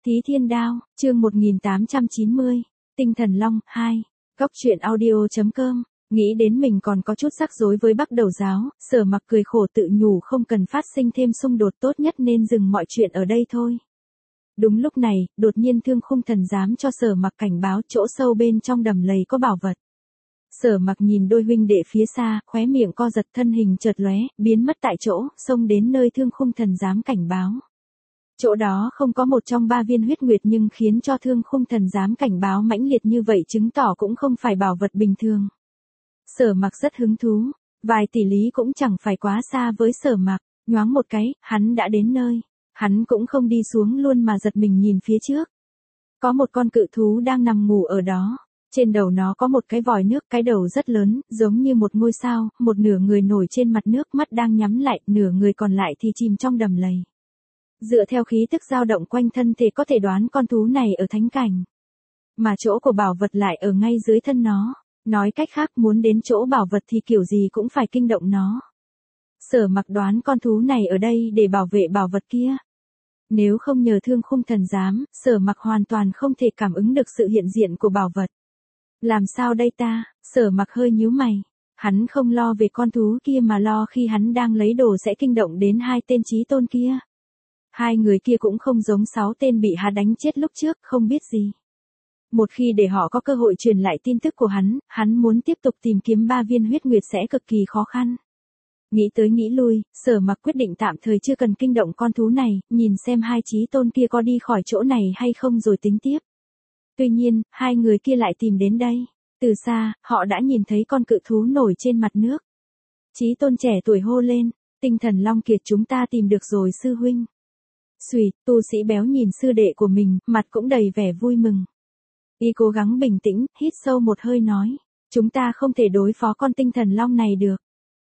Thí Thiên Đao, chương 1890, Tinh Thần Long, 2, Góc truyện audio.com, nghĩ đến mình còn có chút rắc rối với Bắc Đầu Giáo, Sở Mặc cười khổ tự nhủ không cần phát sinh thêm xung đột, tốt nhất nên dừng mọi chuyện ở đây thôi. Đúng lúc này, đột nhiên Thương Khung Thần giám cho Sở Mặc cảnh báo chỗ sâu bên trong đầm lầy có bảo vật. Sở Mặc nhìn đôi huynh đệ phía xa, khóe miệng co giật, thân hình chợt lóe, biến mất tại chỗ, xông đến nơi Thương Khung Thần giám cảnh báo. Chỗ đó không có một trong ba viên huyết nguyệt nhưng khiến cho Thương Khung Thần giám cảnh báo mãnh liệt như vậy chứng tỏ cũng không phải bảo vật bình thường. Sở Mặc rất hứng thú, vài tỷ lý cũng chẳng phải quá xa với Sở Mặc, nhoáng một cái, hắn đã đến nơi. Hắn cũng không đi xuống luôn mà giật mình nhìn phía trước. Có một con cự thú đang nằm ngủ ở đó. Trên đầu nó có một cái vòi nước, cái đầu rất lớn, giống như một ngôi sao, một nửa người nổi trên mặt nước, mắt đang nhắm lại, nửa người còn lại thì chìm trong đầm lầy. Dựa theo khí tức dao động quanh thân thể có thể đoán con thú này ở thánh cảnh. Mà chỗ của bảo vật lại ở ngay dưới thân nó. Nói cách khác, muốn đến chỗ bảo vật thì kiểu gì cũng phải kinh động nó. Sở Mặc đoán con thú này ở đây để bảo vệ bảo vật kia. Nếu không nhờ Thương Khung Thần giám, Sở Mặc hoàn toàn không thể cảm ứng được sự hiện diện của bảo vật. Làm sao đây ta? Sở Mặc hơi nhíu mày. Hắn không lo về con thú kia mà lo khi hắn đang lấy đồ sẽ kinh động đến hai tên chí tôn kia. Hai người kia cũng không giống 6 tên bị hắn đánh chết lúc trước, không biết gì. Một khi để họ có cơ hội truyền lại tin tức của hắn muốn tiếp tục tìm kiếm 3 viên huyết nguyệt sẽ cực kỳ khó khăn. Nghĩ tới nghĩ lui, Sở Mặc quyết định tạm thời chưa cần kinh động con thú này, nhìn xem hai chí tôn kia có đi khỏi chỗ này hay không rồi tính tiếp. Tuy nhiên, hai người kia lại tìm đến đây. Từ xa, họ đã nhìn thấy con cự thú nổi trên mặt nước. Chí tôn trẻ tuổi hô lên, Tinh Thần Long Kiệt chúng ta tìm được rồi sư huynh. Xuỵt, tu sĩ béo nhìn sư đệ của mình, mặt cũng đầy vẻ vui mừng. Y cố gắng bình tĩnh, hít sâu một hơi nói, chúng ta không thể đối phó con Tinh Thần Long này được.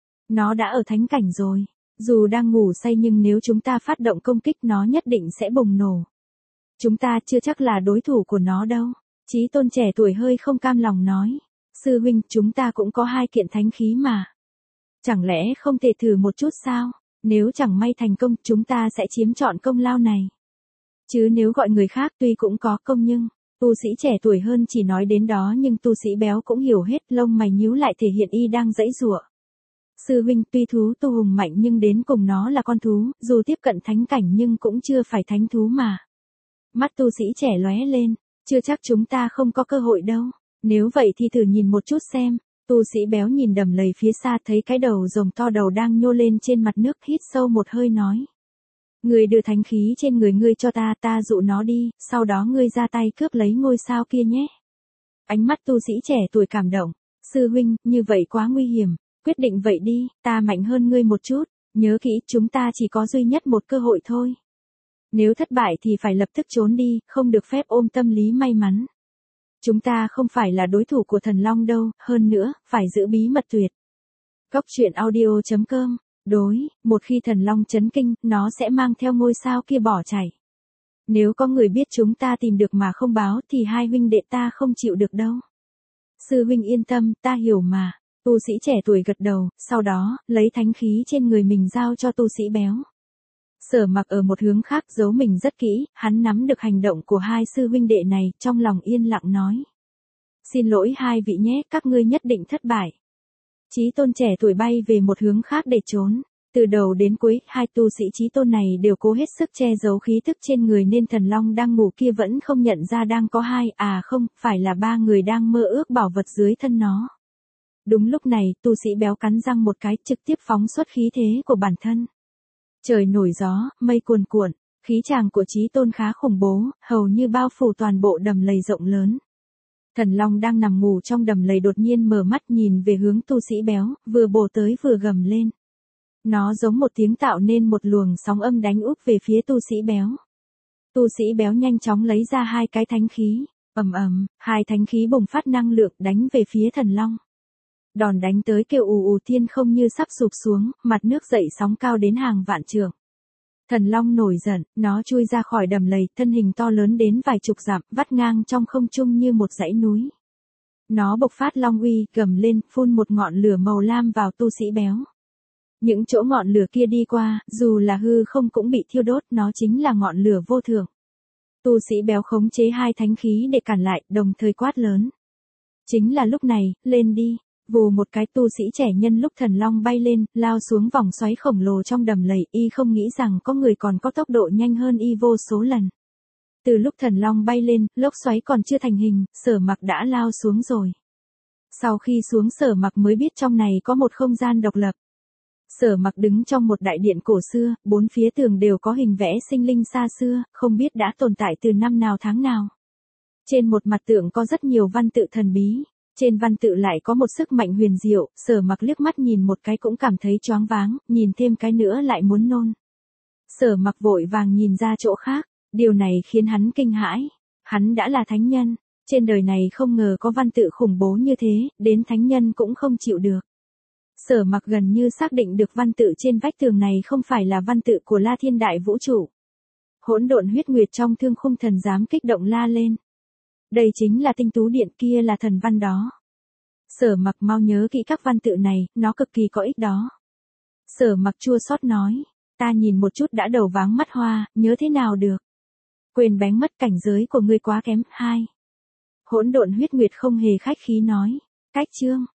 Nó đã ở thánh cảnh rồi, dù đang ngủ say nhưng nếu chúng ta phát động công kích nó nhất định sẽ bùng nổ. Chúng ta chưa chắc là đối thủ của nó đâu. Chí tôn trẻ tuổi hơi không cam lòng nói, sư huynh chúng ta cũng có 2 kiện thánh khí mà. Chẳng lẽ không thể thử một chút sao? Nếu chẳng may thành công chúng ta sẽ chiếm trọn công lao này. Chứ nếu gọi người khác tuy cũng có công nhưng, tu sĩ trẻ tuổi hơn chỉ nói đến đó nhưng tu sĩ béo cũng hiểu hết, lông mày nhíu lại thể hiện y đang giãy giụa. Sư huynh tuy thú tu hùng mạnh nhưng đến cùng nó là con thú, dù tiếp cận thánh cảnh nhưng cũng chưa phải thánh thú mà. Mắt tu sĩ trẻ lóe lên, chưa chắc chúng ta không có cơ hội đâu. Nếu vậy thì thử nhìn một chút xem. Tu sĩ béo nhìn đầm lầy phía xa thấy cái đầu rồng to đầu đang nhô lên trên mặt nước, hít sâu một hơi nói. Ngươi đưa thánh khí trên người ngươi cho ta, ta dụ nó đi, sau đó ngươi ra tay cướp lấy ngôi sao kia nhé. Ánh mắt tu sĩ trẻ tuổi cảm động. Sư huynh, như vậy quá nguy hiểm. Quyết định vậy đi, ta mạnh hơn ngươi một chút. Nhớ kỹ, chúng ta chỉ có duy nhất một cơ hội thôi. Nếu thất bại thì phải lập tức trốn đi, không được phép ôm tâm lý may mắn. Chúng ta không phải là đối thủ của Thần Long đâu, hơn nữa, phải giữ bí mật tuyệt. Góc truyện audio.com, đối, một khi Thần Long chấn kinh, nó sẽ mang theo ngôi sao kia bỏ chạy. Nếu có người biết chúng ta tìm được mà không báo thì hai huynh đệ ta không chịu được đâu. Sư huynh yên tâm, ta hiểu mà. Tu sĩ trẻ tuổi gật đầu, sau đó, lấy thánh khí trên người mình giao cho tu sĩ béo. Sở Mặc ở một hướng khác giấu mình rất kỹ, hắn nắm được hành động của hai sư huynh đệ này, trong lòng yên lặng nói. Xin lỗi hai vị nhé, các ngươi nhất định thất bại. Chí tôn trẻ tuổi bay về một hướng khác để trốn. Từ đầu đến cuối, hai tu sĩ chí tôn này đều cố hết sức che giấu khí tức trên người nên Thần Long đang ngủ kia vẫn không nhận ra đang có không, phải là 3 người đang mơ ước bảo vật dưới thân nó. Đúng lúc này, tu sĩ béo cắn răng một cái, trực tiếp phóng xuất khí thế của bản thân. Trời nổi gió, mây cuồn cuộn, khí tràng của chí tôn khá khủng bố, hầu như bao phủ toàn bộ đầm lầy rộng lớn. Thần Long đang nằm ngủ trong đầm lầy đột nhiên mở mắt nhìn về hướng tu sĩ béo, vừa bổ tới vừa gầm lên. Nó giống một tiếng tạo nên một luồng sóng âm đánh úp về phía tu sĩ béo. Tu sĩ béo nhanh chóng lấy ra 2 cái thánh khí, ầm ầm, 2 thánh khí bùng phát năng lượng đánh về phía Thần Long. Đòn đánh tới kêu ù ù, thiên không như sắp sụp xuống, mặt nước dậy sóng cao đến hàng vạn trượng. Thần Long nổi giận, nó chui ra khỏi đầm lầy, thân hình to lớn đến vài chục dặm, vắt ngang trong không trung như một dãy núi. Nó bộc phát long uy, gầm lên, phun một ngọn lửa màu lam vào tu sĩ béo. Những chỗ ngọn lửa kia đi qua, dù là hư không cũng bị thiêu đốt, nó chính là ngọn lửa vô thượng. Tu sĩ béo khống chế hai thánh khí để cản lại, đồng thời quát lớn. Chính là lúc này, lên đi. Vù một cái, tu sĩ trẻ nhân lúc thần long bay lên, lao xuống vòng xoáy khổng lồ trong đầm lầy, y không nghĩ rằng có người còn có tốc độ nhanh hơn y vô số lần. Từ lúc thần long bay lên, lốc xoáy còn chưa thành hình, Sở Mặc đã lao xuống rồi. Sau khi xuống, Sở Mặc mới biết trong này có một không gian độc lập. Sở Mặc đứng trong một đại điện cổ xưa, bốn phía tường đều có hình vẽ sinh linh xa xưa, không biết đã tồn tại từ năm nào tháng nào. Trên một mặt tượng có rất nhiều văn tự thần bí. Trên văn tự lại có một sức mạnh huyền diệu, Sở Mặc liếc mắt nhìn một cái cũng cảm thấy choáng váng, nhìn thêm cái nữa lại muốn nôn. Sở Mặc vội vàng nhìn ra chỗ khác, điều này khiến hắn kinh hãi. Hắn đã là thánh nhân, trên đời này không ngờ có văn tự khủng bố như thế, đến thánh nhân cũng không chịu được. Sở Mặc gần như xác định được văn tự trên vách tường này không phải là văn tự của La Thiên Đại Vũ Trụ. Hỗn độn huyết nguyệt trong Thương Khung Thần dám kích động la lên. Đây chính là tinh tú điện, kia là thần văn đó. Sở Mặc mau nhớ kỹ các văn tự này, nó cực kỳ có ích đó. Sở Mặc chua xót nói, ta nhìn một chút đã đầu váng mắt hoa, nhớ thế nào được. Quên bén mất, cảnh giới của ngươi quá kém. 2. Hỗn độn huyết nguyệt không hề khách khí nói, cách chương.